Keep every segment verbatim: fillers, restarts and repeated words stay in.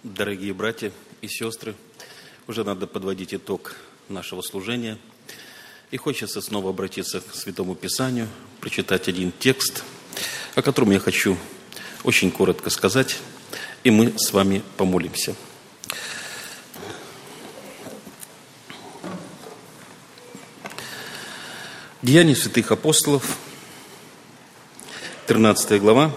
Дорогие братья и сестры, уже надо подводить итог нашего служения. И хочется снова обратиться к Святому Писанию, прочитать один текст, о котором я хочу очень коротко сказать, и мы с вами помолимся. Деяния святых апостолов, тринадцатая глава.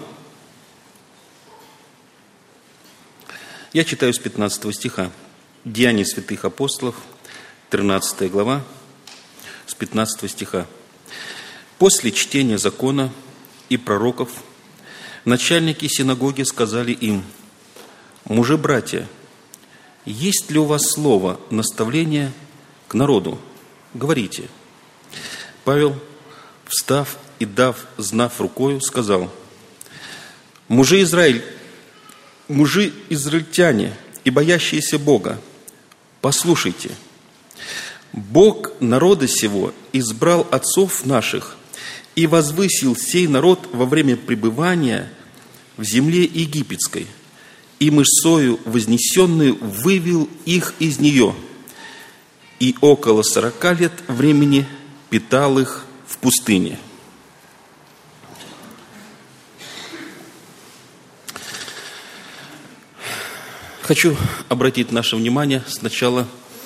Я читаю с пятнадцатого стиха. Деяния святых апостолов, тринадцатая глава, с пятнадцатого стиха. После чтения закона и пророков начальники синагоги сказали им: «Мужи-братья, есть ли у вас слово наставления к народу? Говорите». Павел, встав и дав знав рукою, сказал: «Мужи Израиль, мужи израильтяне и боящиеся Бога, послушайте, Бог народа сего избрал отцов наших и возвысил сей народ во время пребывания в земле египетской, и мышцою вознесенную вывел их из нее, и около сорока лет времени питал их в пустыне». Хочу обратить наше внимание сначала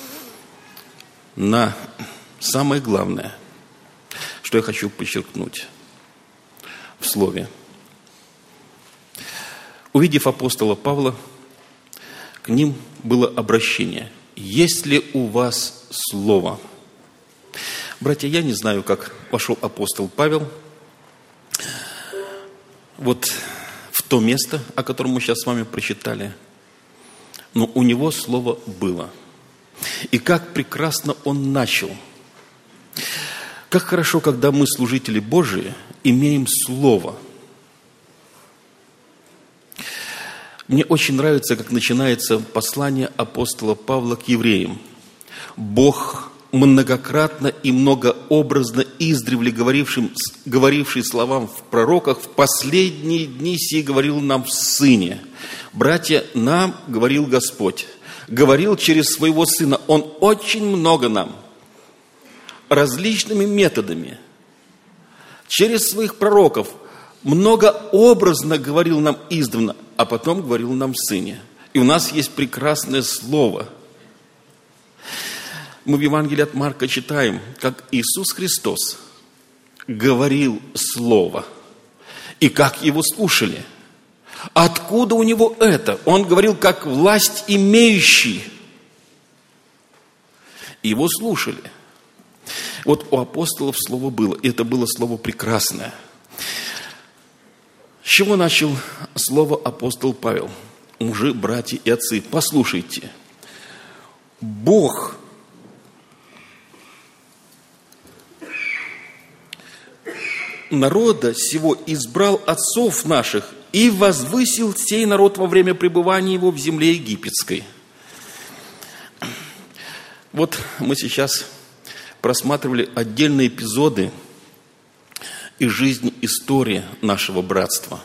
на самое главное, что я хочу подчеркнуть в слове. Увидев апостола Павла, к ним было обращение: «Есть ли у вас слово?» Братья, я не знаю, как вошел апостол Павел вот в то место, о котором мы сейчас с вами прочитали, но у него слово было. И как прекрасно он начал. Как хорошо, когда мы, служители Божии, имеем слово. Мне очень нравится, как начинается послание апостола Павла к евреям. «Бог, многократно и многообразно издревле говорившим, говоривший словам в пророках, в последние дни сии говорил нам в Сыне». Братья, нам говорил Господь, говорил через своего Сына. Он очень много нам, различными методами, через своих пророков, многообразно говорил нам издавна, а потом говорил нам в Сыне. И у нас есть прекрасное слово. Мы в Евангелии от Марка читаем, как Иисус Христос говорил слово, и как его слушали. Откуда у него это? Он говорил как власть имеющий. Его слушали. Вот у апостолов слово было, и это было слово прекрасное. С чего начал слово апостол Павел? Мужи, братья и отцы, послушайте. Бог народа сего избрал отцов наших и возвысил сей народ во время пребывания его в земле египетской. Вот мы сейчас просматривали отдельные эпизоды из жизни, истории нашего братства.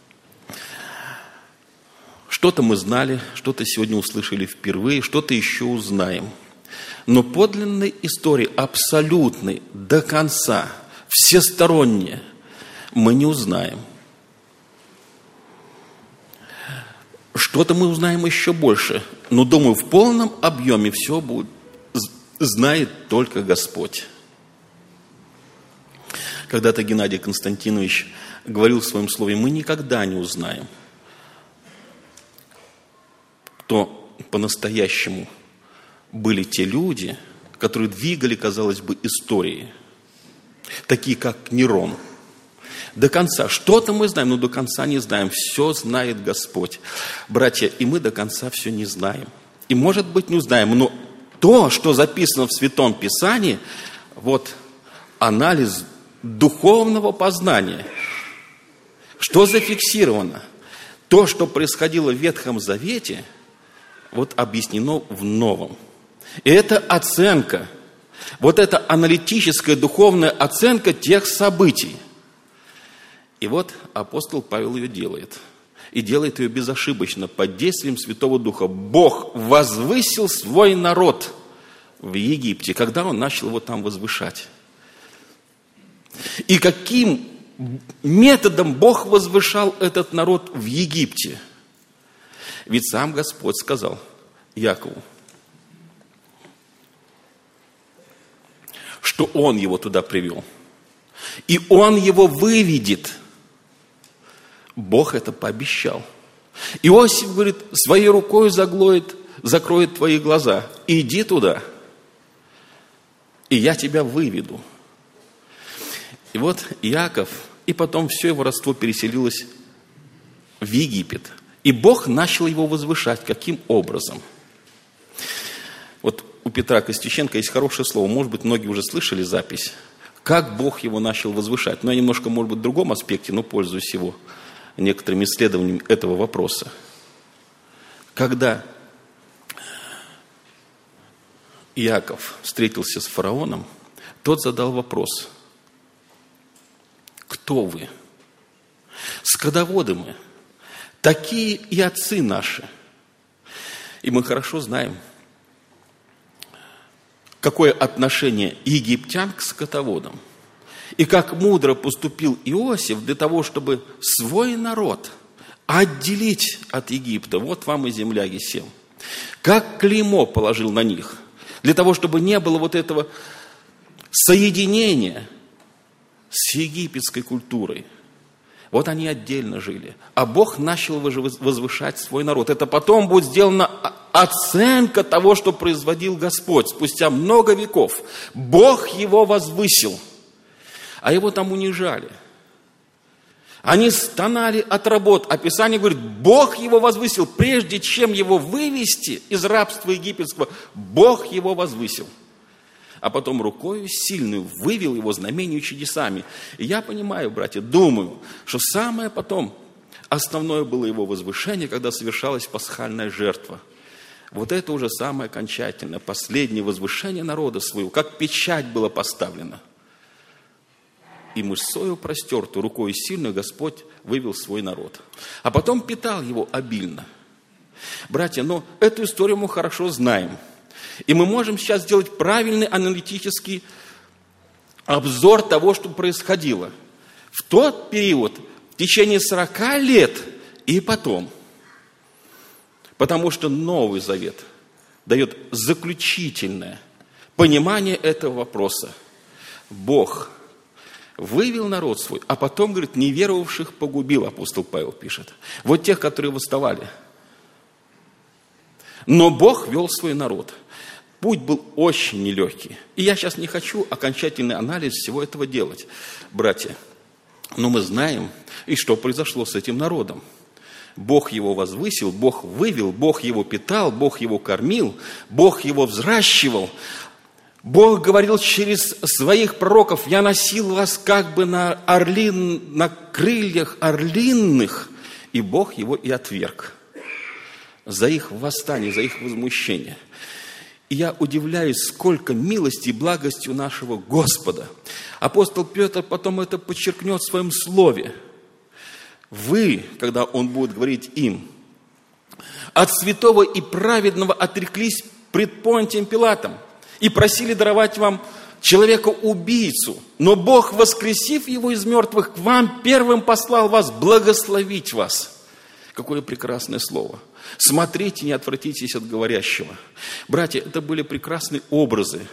Что-то мы знали, что-то сегодня услышали впервые, что-то еще узнаем. Но подлинной истории, абсолютной, до конца, всесторонне, мы не узнаем. Что-то мы узнаем еще больше, но, думаю, в полном объеме все будет, знает только Господь. Когда-то Геннадий Константинович говорил в своем слове: мы никогда не узнаем, кто по-настоящему были те люди, которые двигали, казалось бы, историей, такие как Нерон. До конца. Что-то мы знаем, но до конца не знаем. Все знает Господь. Братья, и мы до конца все не знаем. И, может быть, не узнаем, но то, что записано в Святом Писании, вот анализ духовного познания, что зафиксировано, то, что происходило в Ветхом Завете, вот объяснено в Новом. И это оценка, вот эта аналитическая духовная оценка тех событий. И вот апостол Павел ее делает. и делает ее безошибочно под действием Святого Духа. Бог возвысил свой народ в Египте, когда Он начал его там возвышать. И каким методом Бог возвышал этот народ в Египте? Ведь сам Господь сказал Якову, что Он его туда привел. И Он его выведет. Бог это пообещал. Иосиф говорит, своей рукой заглоит, закроет твои глаза. Иди туда, и я тебя выведу. И вот Иаков, и потом все его родство переселилось в Египет. И Бог начал его возвышать. Каким образом? Вот у Петра Костюченко есть хорошее слово. Может быть, многие уже слышали запись. Как Бог его начал возвышать. Но я немножко, может быть, в другом аспекте, но пользуюсь его некоторыми исследованиями этого вопроса. Когда Иаков встретился с фараоном, тот задал вопрос: кто вы? Скотоводы мы, такие и отцы наши. И мы хорошо знаем, какое отношение египтян к скотоводам. И как мудро поступил Иосиф для того, чтобы свой народ отделить от Египта. Вот вам и земля Гесем. Как клеймо положил на них, для того, чтобы не было вот этого соединения с египетской культурой. Вот они отдельно жили. А Бог начал возвышать свой народ. Это потом будет сделана оценка того, что производил Господь спустя много веков. Бог его возвысил, а его там унижали. Они стонали от работ. А Писание говорит, Бог его возвысил. Прежде чем его вывести из рабства египетского, Бог его возвысил. А потом рукою сильную вывел его знамению и чудесами. И я понимаю, братья, думаю, что самое потом основное было его возвышение, когда совершалась пасхальная жертва. Вот это уже самое окончательное, последнее возвышение народа своего, как печать была поставлена. И мышцою простертую, рукою сильную Господь вывел свой народ. А потом питал его обильно. Братья, но эту историю мы хорошо знаем. И мы можем сейчас сделать правильный аналитический обзор того, что происходило в тот период, в течение сорока лет и потом. Потому что Новый Завет дает заключительное понимание этого вопроса. Бог вывел народ свой, а потом, говорит, неверовавших погубил, апостол Павел пишет. Вот тех, которые восставали. Но Бог вел свой народ. Путь был очень нелегкий. И я сейчас не хочу окончательный анализ всего этого делать, братья. Но мы знаем, и что произошло с этим народом. Бог его возвысил, Бог вывел, Бог его питал, Бог его кормил, Бог его взращивал. Бог говорил через своих пророков, я носил вас как бы на, орлин, на крыльях орлинных, и Бог его и отверг за их восстание, за их возмущение. И я удивляюсь, сколько милости и благости у нашего Господа. Апостол Петр потом это подчеркнет в своем слове. Вы, когда он будет говорить им, от святого и праведного отреклись пред Понтием Пилатом и просили даровать вам человека-убийцу. Но Бог, воскресив его из мертвых, к вам первым послал вас благословить вас. Какое прекрасное слово. Смотрите, не отвратитесь от говорящего. Братья, это были прекрасные образы,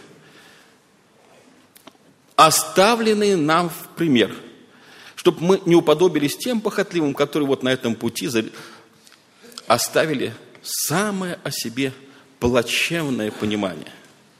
оставленные нам в пример, чтобы мы не уподобились тем похотливым, которые вот на этом пути оставили самое о себе плачевное понимание.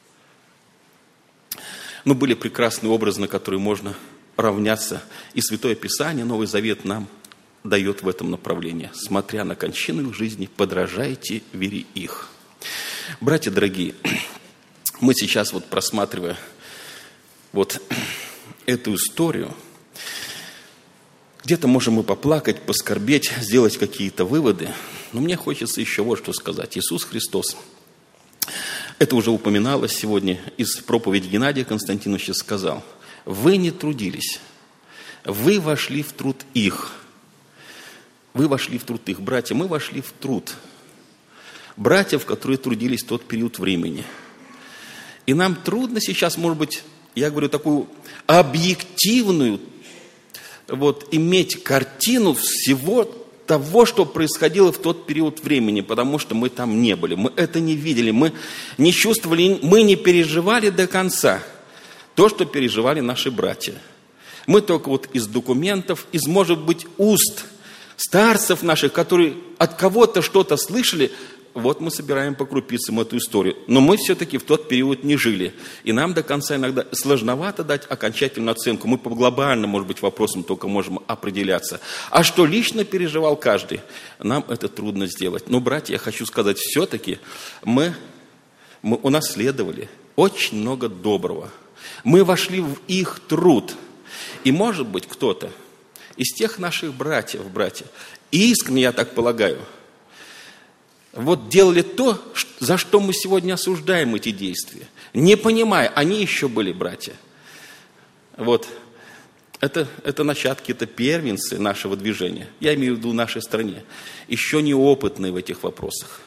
Но были прекрасные образы, на которые можно равняться. И Святое Писание, Новый Завет нам дает в этом направлении. Смотря на кончину их жизни, подражайте вере их. Братья дорогие, мы сейчас вот просматривая вот эту историю, где-то можем мы поплакать, поскорбеть, сделать какие-то выводы, но мне хочется еще вот что сказать. Иисус Христос, это уже упоминалось сегодня из проповеди Геннадия Константиновича, сказал, вы не трудились, вы вошли в труд их. Вы вошли в труд их. Братья, мы вошли в труд братьев, которые трудились в тот период времени. И нам трудно сейчас, может быть, я говорю, такую объективную, вот, иметь картину всего того, что происходило в тот период времени, потому что мы там не были, мы это не видели, мы не чувствовали, мы не переживали до конца то, что переживали наши братья. Мы только вот из документов, из, может быть, уст старцев наших, которые от кого-то что-то слышали, вот мы собираем по крупицам эту историю. Но мы все-таки в тот период не жили. И нам до конца иногда сложновато дать окончательную оценку. Мы по глобальным, может быть, вопросам только можем определяться. А что лично переживал каждый, нам это трудно сделать. Но, братья, я хочу сказать, все-таки мы, мы унаследовали очень много доброго. Мы вошли в их труд. И, может быть, кто-то из тех наших братьев, братья, искренне, я так полагаю, вот делали то, за что мы сегодня осуждаем эти действия. Не понимая, они еще были братья. Вот. Это, это начатки, это первенцы нашего движения. Я имею в виду в нашей стране. Еще неопытные в этих вопросах.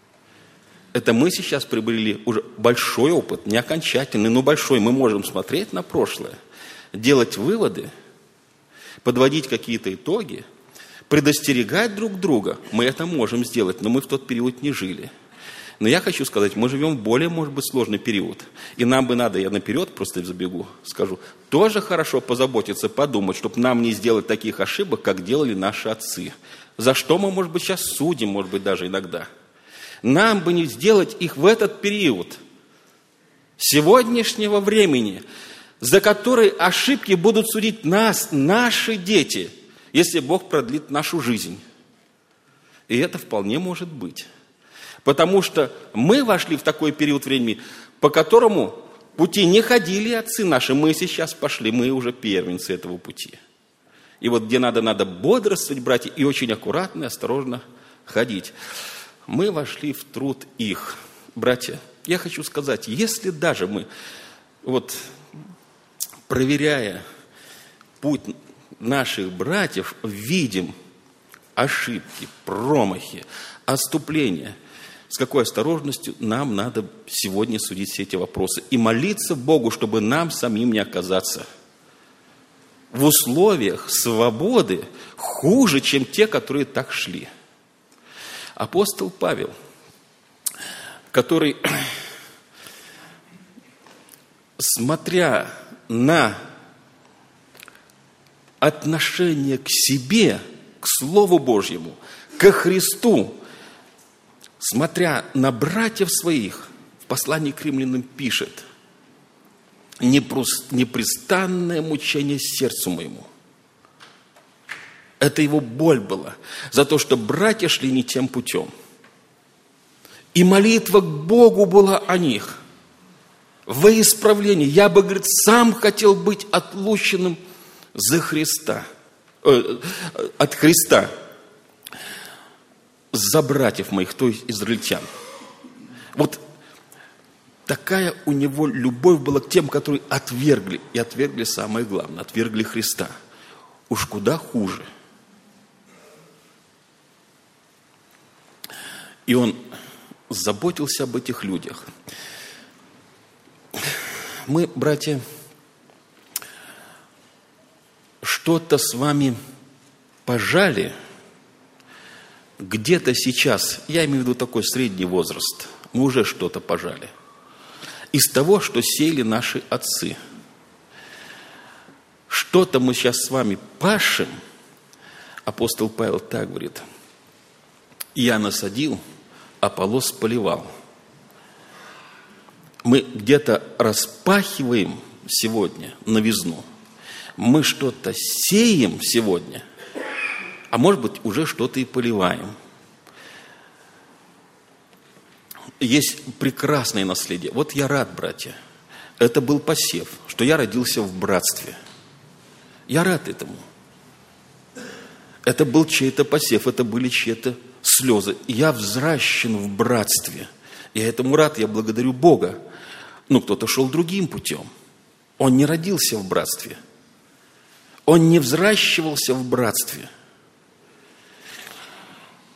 Это мы сейчас приобрели уже большой опыт, не окончательный, но большой. Мы можем смотреть на прошлое, делать выводы, подводить какие-то итоги, предостерегать друг друга. Мы это можем сделать, но мы в тот период не жили. Но я хочу сказать, мы живем в более, может быть, сложный период. И нам бы надо, я наперед просто забегу, скажу, тоже хорошо позаботиться, подумать, чтобы нам не сделать таких ошибок, как делали наши отцы. За что мы, может быть, сейчас судим, может быть, даже иногда. Нам бы не сделать их в этот период сегодняшнего времени, за которые ошибки будут судить нас, наши дети, если Бог продлит нашу жизнь. И это вполне может быть. Потому что мы вошли в такой период времени, по которому пути не ходили отцы наши. Мы сейчас пошли, мы уже первенцы этого пути. И вот где надо, надо бодрствовать, братья, и очень аккуратно и осторожно ходить. Мы вошли в труд их. Братья, я хочу сказать, если даже мы, вот, проверяя путь наших братьев, видим ошибки, промахи, отступления, с какой осторожностью нам надо сегодня судить все эти вопросы и молиться Богу, чтобы нам самим не оказаться в условиях свободы хуже, чем те, которые так шли. Апостол Павел, который, смотря на отношение к себе, к Слову Божьему, ко Христу, смотря на братьев своих, в послании к римлянам пишет: непрестанное мучение сердцу моему. Это его боль была за то, что братья шли не тем путем. И молитва к Богу была о них во исправлении. Я бы, говорит, сам хотел быть отлученным за Христа, э, от Христа, за братьев моих, то есть израильтян. Вот такая у него любовь была к тем, которые отвергли, и отвергли самое главное, отвергли Христа. Уж куда хуже. И он заботился об этих людях. Мы, братья, что-то с вами пожали где-то сейчас, я имею в виду такой средний возраст, мы уже что-то пожали из того, что сеяли наши отцы. Что-то мы сейчас с вами пашем. Апостол Павел так говорит: я насадил, Аполлос поливал. Мы где-то распахиваем сегодня новизну. Мы что-то сеем сегодня, а может быть, уже что-то и поливаем. Есть прекрасное наследие. Вот я рад, братья. Это был посев, что я родился в братстве. Я рад этому. Это был чей-то посев, это были чьи-то слезы. Я взращен в братстве. Я этому рад, я благодарю Бога. Но кто-то шел другим путем. Он не родился в братстве. Он не взращивался в братстве.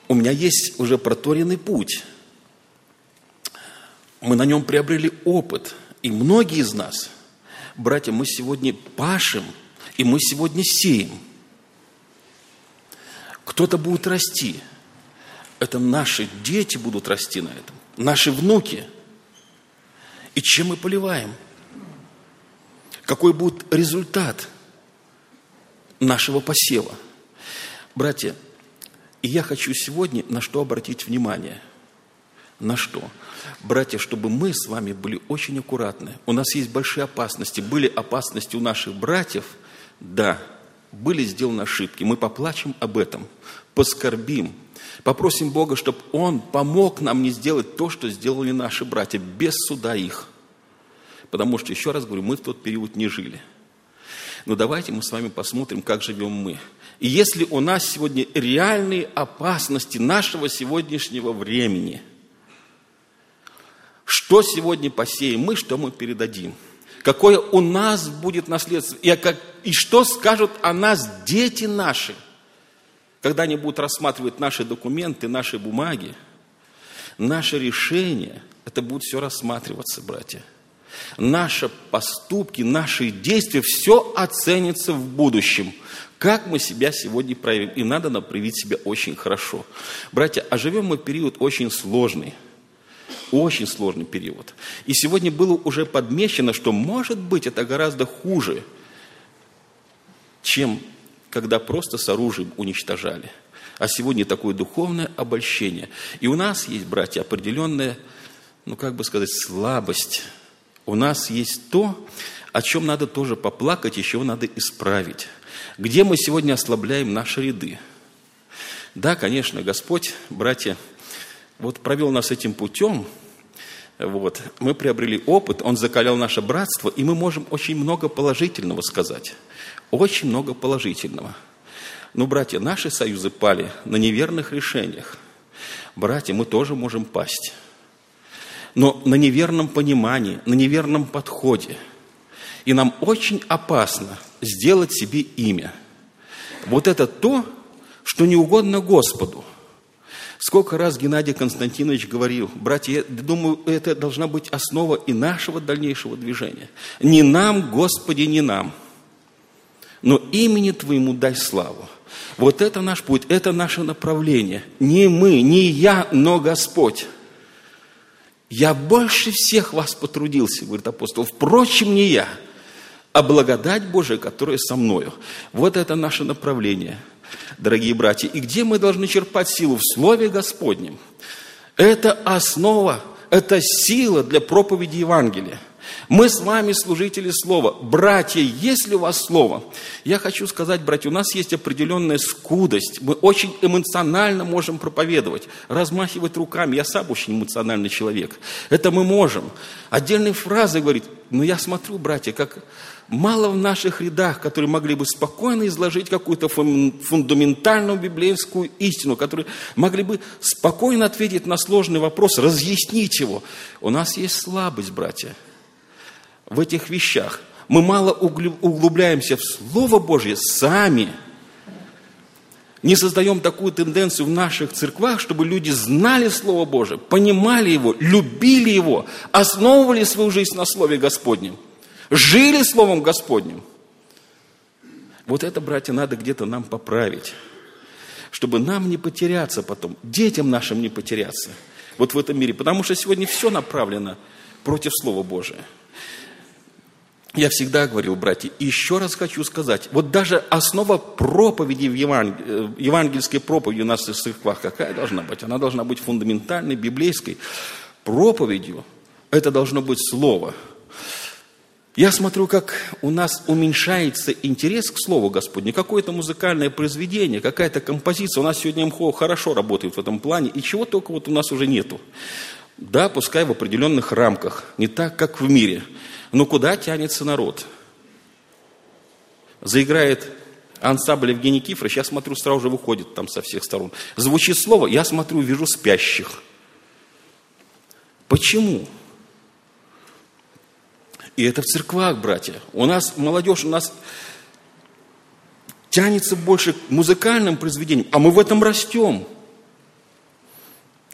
У меня есть уже проторенный путь. Мы на нем приобрели опыт. И многие из нас, братья, мы сегодня пашем, и мы сегодня сеем. Кто-то будет расти. Это наши дети будут расти на этом. Наши внуки. И чем мы поливаем? Какой будет результат нашего посева? Братья, и я хочу сегодня на что обратить внимание. На что? Братья, чтобы мы с вами были очень аккуратны. У нас есть большие опасности. Были опасности у наших братьев? Да. Были сделаны ошибки. Мы поплачем об этом. Поскорбим. Попросим Бога, чтобы Он помог нам не сделать то, что сделали наши братья, без суда их. Потому что, еще раз говорю, мы в тот период не жили. Но давайте мы с вами посмотрим, как живем мы. И если у нас сегодня реальные опасности нашего сегодняшнего времени, что сегодня посеем мы, что мы передадим? Какое у нас будет наследство? И, как, и что скажут о нас дети наши, когда они будут рассматривать наши документы, наши бумаги, наши решения? Это будет все рассматриваться, братья. Наши поступки, наши действия, все оценится в будущем. Как мы себя сегодня проявим? И надо нам проявить себя очень хорошо. Братья, а живем мы в период очень сложный. Очень сложный период. И сегодня было уже подмечено, что, может быть, это гораздо хуже, чем когда просто с оружием уничтожали. А сегодня такое духовное обольщение. И у нас есть, братья, определенная, ну как бы сказать, слабость. У нас есть то, о чем надо тоже поплакать, еще надо исправить. Где мы сегодня ослабляем наши ряды? Да, конечно, Господь, братья, вот провел нас этим путем, вот, мы приобрели опыт, Он закалял наше братство, и мы можем очень много положительного сказать. Очень много положительного. Но, братья, наши союзы пали на неверных решениях. Братья, мы тоже можем пасть. Но на неверном понимании, на неверном подходе. И нам очень опасно сделать себе имя. Вот это то, что не угодно Господу. Сколько раз Геннадий Константинович говорил: братья, я думаю, это должна быть основа и нашего дальнейшего движения. Не нам, Господи, не нам, но имени Твоему дай славу. Вот это наш путь, это наше направление. Не мы, не я, но Господь. Я больше всех вас потрудился, говорит апостол, впрочем, не я, а благодать Божия, которая со мною. Вот это наше направление, дорогие братья. И где мы должны черпать силу? В Слове Господнем. Это основа, это сила для проповеди Евангелия. Мы с вами служители Слова. Братья, есть ли у вас Слово? Я хочу сказать, братья, у нас есть определенная скудость. Мы очень эмоционально можем проповедовать, размахивать руками. Я сам очень эмоциональный человек. Это мы можем. Отдельные фразы говорить. Но я смотрю, братья, как мало в наших рядах, которые могли бы спокойно изложить какую-то фундаментальную библейскую истину, которые могли бы спокойно ответить на сложный вопрос, разъяснить его. У нас есть слабость, братья, в этих вещах. Мы мало углубляемся в Слово Божье сами. Не создаем такую тенденцию в наших церквах, чтобы люди знали Слово Божие, понимали его, любили его, основывали свою жизнь на Слове Господнем, жили Словом Господним. Вот это, братья, надо где-то нам поправить, чтобы нам не потеряться потом, детям нашим не потеряться вот в этом мире. Потому что сегодня все направлено против Слова Божия. Я всегда говорил, братья, и еще раз хочу сказать, вот даже основа проповеди в Евангел... евангельской проповеди у нас в церквах какая должна быть? Она должна быть фундаментальной, библейской проповедью. Это должно быть Слово. Я смотрю, как у нас уменьшается интерес к Слову Господню. Какое-то музыкальное произведение, какая-то композиция. У нас сегодня эм хо хорошо работает в этом плане, и чего только вот у нас уже нету. Да, пускай в определенных рамках, не так, как в мире. Но куда тянется народ? Заиграет ансамбль Евгений Кифрович, я смотрю, сразу же выходит там со всех сторон. Звучит слово, я смотрю, вижу спящих. Почему? И это в церквах, братья. У нас молодежь, у нас тянется больше к музыкальным произведениям, а мы в этом растем.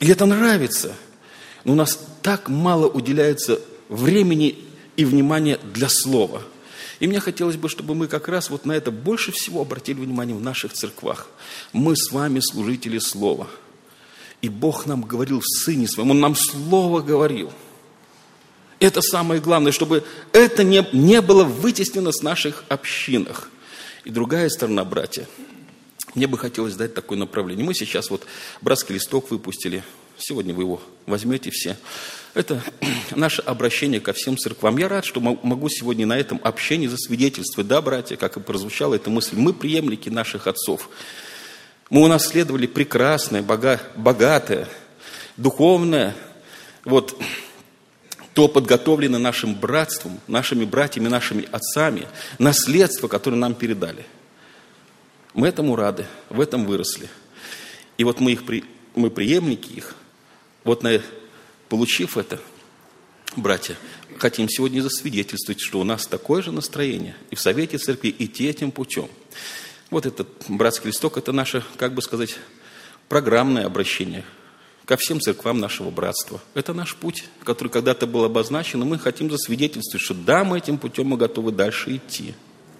И это нравится. Но у нас так мало уделяется времени и внимания для слова. И мне хотелось бы, чтобы мы как раз вот на это больше всего обратили внимание в наших церквах. Мы с вами служители слова. И Бог нам говорил в Сыне Своем, Он нам Слово говорил. Это самое главное, чтобы это не, не было вытеснено с наших общинах. И другая сторона, братья, мне бы хотелось дать такое направление. Мы сейчас вот братский листок выпустили. Сегодня вы его возьмете все. Это наше обращение ко всем церквам. Я рад, что могу сегодня на этом общении засвидетельствовать. Да, братья, как и прозвучала эта мысль, мы преемники наших отцов. Мы унаследовали прекрасное, богатое, духовное, вот, то подготовлено нашим братством, нашими братьями, нашими отцами, наследство, которое нам передали. Мы этому рады, в этом выросли. И вот мы, их, мы преемники их. Вот на, получив это, братья, хотим сегодня засвидетельствовать, что у нас такое же настроение и в Совете Церкви идти этим путем. Вот этот братский листок, это наше, как бы сказать, программное обращение ко всем церквам нашего братства. Это наш путь, который когда-то был обозначен, и мы хотим засвидетельствовать, что да, мы этим путем мы готовы дальше идти.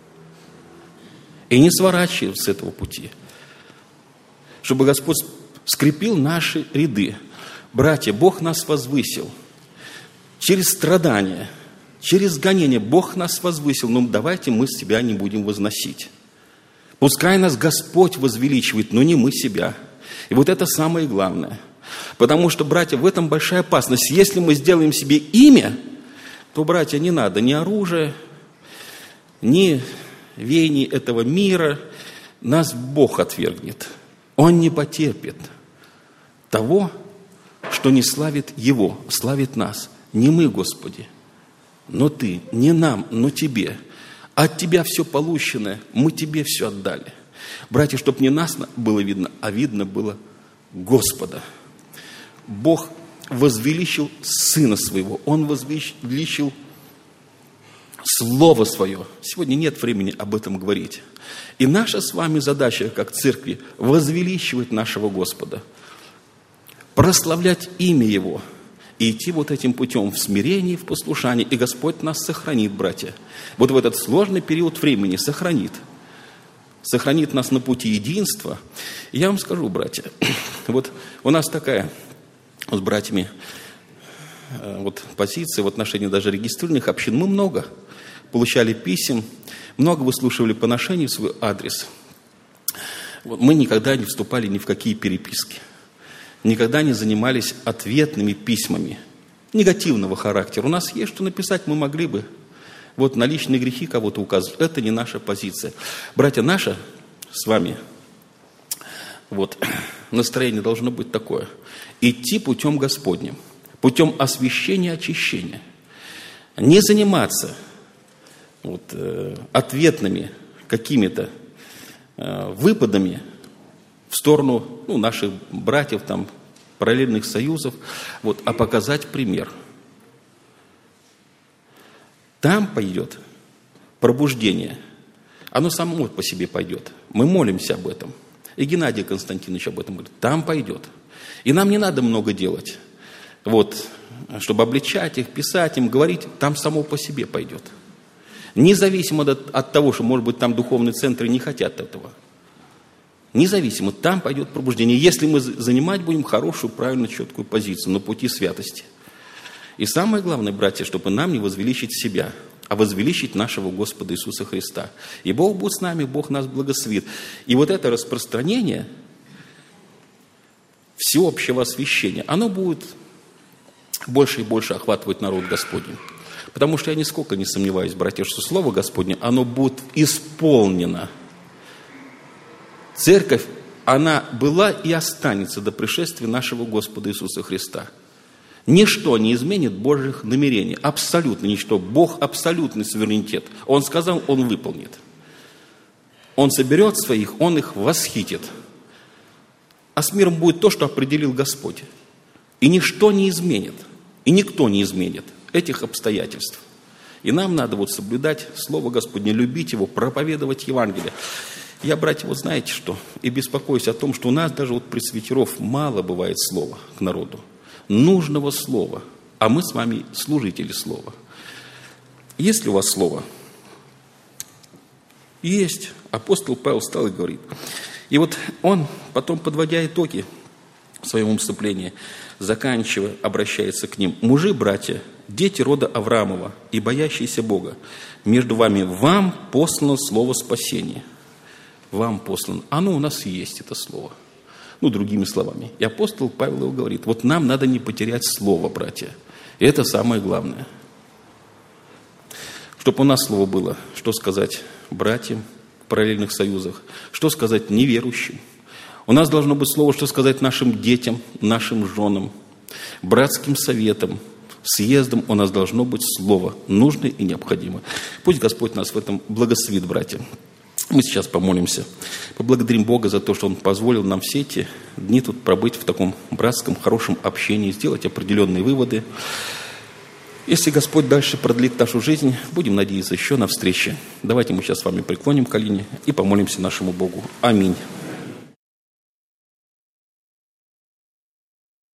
И не сворачиваем с этого пути. Чтобы Господь скрепил наши ряды. Братья, Бог нас возвысил. Через страдания, через гонения Бог нас возвысил. Но давайте мы себя не будем возносить. Пускай нас Господь возвеличивает, но не мы себя. И вот это самое главное. Потому что, братья, в этом большая опасность. Если мы сделаем себе имя, то, братья, не надо ни оружия, ни веяний этого мира. Нас Бог отвергнет. Он не потерпит того, что не славит Его, славит нас. Не мы, Господи, но Ты, не нам, но Тебе. От Тебя все полученное, мы Тебе все отдали. Братья, чтобы не нас было видно, а видно было Господа. Бог возвеличил Сына Своего, Он возвеличил Слово Свое. Сегодня нет времени об этом говорить. И наша с вами задача, как церкви, возвеличивать нашего Господа, прославлять имя Его и идти вот этим путем в смирении, в послушании. И Господь нас сохранит, братья. Вот в этот сложный период времени сохранит. Сохранит нас на пути единства. И я вам скажу, братья, вот у нас такая с братьями вот позиция в отношении даже регистрированных общин. Мы много получали писем, много выслушивали поношений в свой адрес. Вот мы никогда не вступали ни в какие переписки. Никогда не занимались ответными письмами негативного характера. У нас есть что написать, мы могли бы. Вот на личные грехи кого-то указывать. Это не наша позиция. Братья, наше с вами вот, настроение должно быть такое. Идти путем Господним, путем освящения, очищения. Не заниматься вот, э, ответными какими-то э, выпадами в сторону ну, наших братьев, там, параллельных союзов, вот, а показать пример. Там пойдет пробуждение. Оно само по себе пойдет. Мы молимся об этом. И Геннадий Константинович об этом говорит. Там пойдет. И нам не надо много делать. Вот, чтобы обличать их, писать им, говорить, там само по себе пойдет. Независимо от, от того, что, может быть, там духовные центры не хотят этого. Независимо, там пойдет пробуждение. Если мы занимать будем хорошую, правильную, четкую позицию на пути святости. И самое главное, братья, чтобы нам не возвеличить себя, а возвеличить нашего Господа Иисуса Христа. И Бог будет с нами, Бог нас благословит. И вот это распространение всеобщего освящения, оно будет больше и больше охватывать народ Господень. Потому что я нисколько не сомневаюсь, братья, что Слово Господне, оно будет исполнено. Церковь, она была и останется до пришествия нашего Господа Иисуса Христа. Ничто не изменит Божьих намерений. Абсолютно ничто. Бог абсолютный суверенитет. Он сказал, Он выполнит. Он соберет своих, Он их восхитит. А с миром будет то, что определил Господь. И ничто не изменит. И никто не изменит этих обстоятельств. И нам надо вот соблюдать Слово Господне, любить Его, проповедовать Евангелие. Я, братья, вот знаете что? И беспокоюсь о том, что у нас даже вот пресвитеров мало бывает слова к народу. Нужного слова. А мы с вами служители слова. Есть ли у вас слово? Есть. Апостол Павел встал и говорит. И вот он, потом, подводя итоги в своем выступлении, заканчивая, обращается к ним. «Мужи, братья, дети рода Авраамова и боящиеся Бога, между вами вам послано слово спасения». Вам послано. Оно у нас есть, это слово. Ну, другими словами. И апостол Павел его говорит, вот нам надо не потерять слово, братья. И это самое главное. Чтобы у нас слово было, что сказать братьям в параллельных союзах, что сказать неверующим. У нас должно быть слово, что сказать нашим детям, нашим женам, братским советам, съездам. У нас должно быть слово, нужное и необходимое. Пусть Господь нас в этом благословит, братья. Мы сейчас помолимся, поблагодарим Бога за то, что Он позволил нам все эти дни тут пробыть в таком братском, хорошем общении, сделать определенные выводы. Если Господь дальше продлит нашу жизнь, будем надеяться еще на встречи. Давайте мы сейчас с вами преклоним колени и помолимся нашему Богу. Аминь.